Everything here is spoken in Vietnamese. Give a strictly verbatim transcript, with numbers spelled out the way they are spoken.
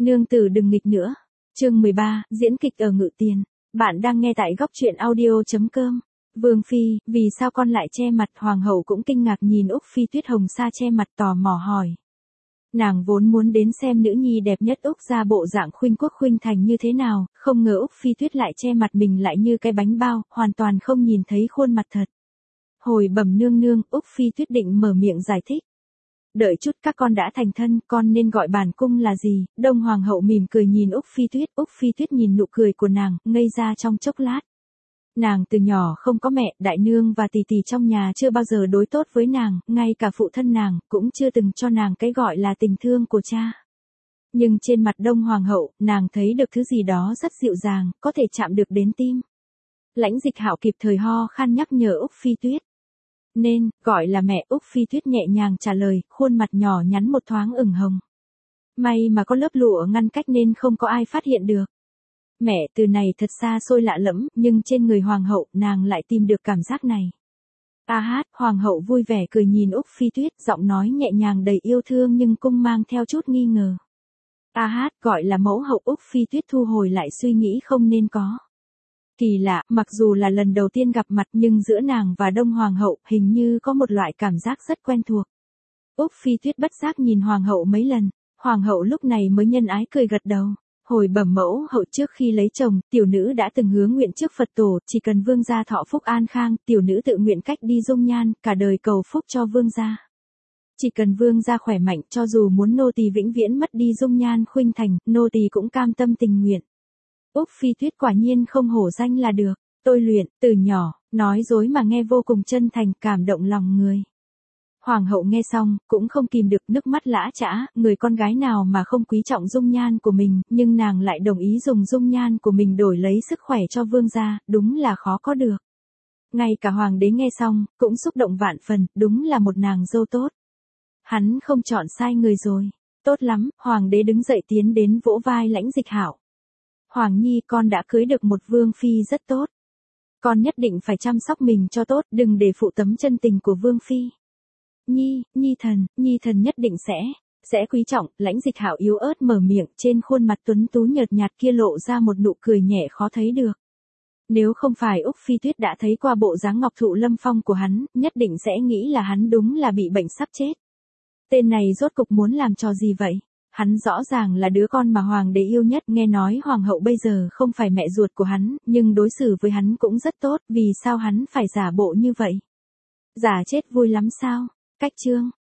Nương tử đừng nghịch nữa. Chương mười ba, diễn kịch ở Ngự Tiền. Bạn đang nghe tại góc truyện audio chấm com. Vương phi, vì sao con lại che mặt? Hoàng hậu cũng kinh ngạc nhìn Úc Phi Tuyết Hồng Sa che mặt tò mò hỏi. Nàng vốn muốn đến xem nữ nhi đẹp nhất Úc gia bộ dạng khuynh quốc khuynh thành như thế nào, không ngờ Úc Phi Tuyết lại che mặt mình lại như cái bánh bao, hoàn toàn không nhìn thấy khuôn mặt thật. Hồi bẩm nương nương, Úc Phi Tuyết định mở miệng giải thích. Đợi chút, các con đã thành thân, con nên gọi bản cung là gì? Đông Hoàng hậu mỉm cười nhìn Úc Phi Tuyết, Úc Phi Tuyết nhìn nụ cười của nàng, ngây ra trong chốc lát. Nàng từ nhỏ không có mẹ, đại nương và tỷ tỷ trong nhà chưa bao giờ đối tốt với nàng, ngay cả phụ thân nàng cũng chưa từng cho nàng cái gọi là tình thương của cha. Nhưng trên mặt Đông Hoàng hậu, nàng thấy được thứ gì đó rất dịu dàng, có thể chạm được đến tim. Lãnh Dịch Hạo kịp thời ho khan nhắc nhở Úc Phi Tuyết. Nên, gọi là mẹ. Úc Phi Tuyết nhẹ nhàng trả lời, khuôn mặt nhỏ nhắn một thoáng ửng hồng. May mà có lớp lụa ngăn cách nên không có ai phát hiện được. Mẹ, từ này thật xa xôi lạ lẫm, nhưng trên người hoàng hậu, nàng lại tìm được cảm giác này. A hát, hoàng hậu vui vẻ cười nhìn Úc Phi Tuyết, giọng nói nhẹ nhàng đầy yêu thương nhưng cũng mang theo chút nghi ngờ. A hát, gọi là mẫu hậu. Úc Phi Tuyết thu hồi lại suy nghĩ không nên có. Kỳ lạ, mặc dù là lần đầu tiên gặp mặt nhưng giữa nàng và Đông Hoàng hậu hình như có một loại cảm giác rất quen thuộc. Úc Phi Tuyết bất giác nhìn Hoàng hậu mấy lần, Hoàng hậu lúc này mới nhân ái cười gật đầu. Hồi bẩm mẫu hậu, trước khi lấy chồng, tiểu nữ đã từng hứa nguyện trước Phật tổ, chỉ cần vương gia thọ phúc an khang, tiểu nữ tự nguyện cách đi dung nhan, cả đời cầu phúc cho vương gia. Chỉ cần vương gia khỏe mạnh, cho dù muốn nô tỳ vĩnh viễn mất đi dung nhan khuynh thành, nô tỳ cũng cam tâm tình nguyện. Úc Phi Tuyết quả nhiên không hổ danh là được, tôi luyện, từ nhỏ, nói dối mà nghe vô cùng chân thành, cảm động lòng người. Hoàng hậu nghe xong, cũng không kìm được nước mắt lã chã, người con gái nào mà không quý trọng dung nhan của mình, nhưng nàng lại đồng ý dùng dung nhan của mình đổi lấy sức khỏe cho vương gia, đúng là khó có được. Ngay cả hoàng đế nghe xong, cũng xúc động vạn phần, đúng là một nàng dâu tốt. Hắn không chọn sai người rồi. Tốt lắm, hoàng đế đứng dậy tiến đến vỗ vai Lãnh Dịch Hạo. Hoàng nhi, con đã cưới được một vương phi rất tốt. Con nhất định phải chăm sóc mình cho tốt, đừng để phụ tấm chân tình của vương phi. Nhi, nhi thần, nhi thần nhất định sẽ, sẽ quý trọng. Lãnh Dịch Hạo yếu ớt mở miệng, trên khuôn mặt tuấn tú nhợt nhạt kia lộ ra một nụ cười nhẹ khó thấy được. Nếu không phải Úc Phi Tuyết đã thấy qua bộ dáng ngọc thụ lâm phong của hắn, nhất định sẽ nghĩ là hắn đúng là bị bệnh sắp chết. Tên này rốt cục muốn làm trò gì vậy? Hắn rõ ràng là đứa con mà hoàng đế yêu nhất, nghe nói hoàng hậu bây giờ không phải mẹ ruột của hắn, nhưng đối xử với hắn cũng rất tốt, vì sao hắn phải giả bộ như vậy? Giả chết vui lắm sao? Cách chương.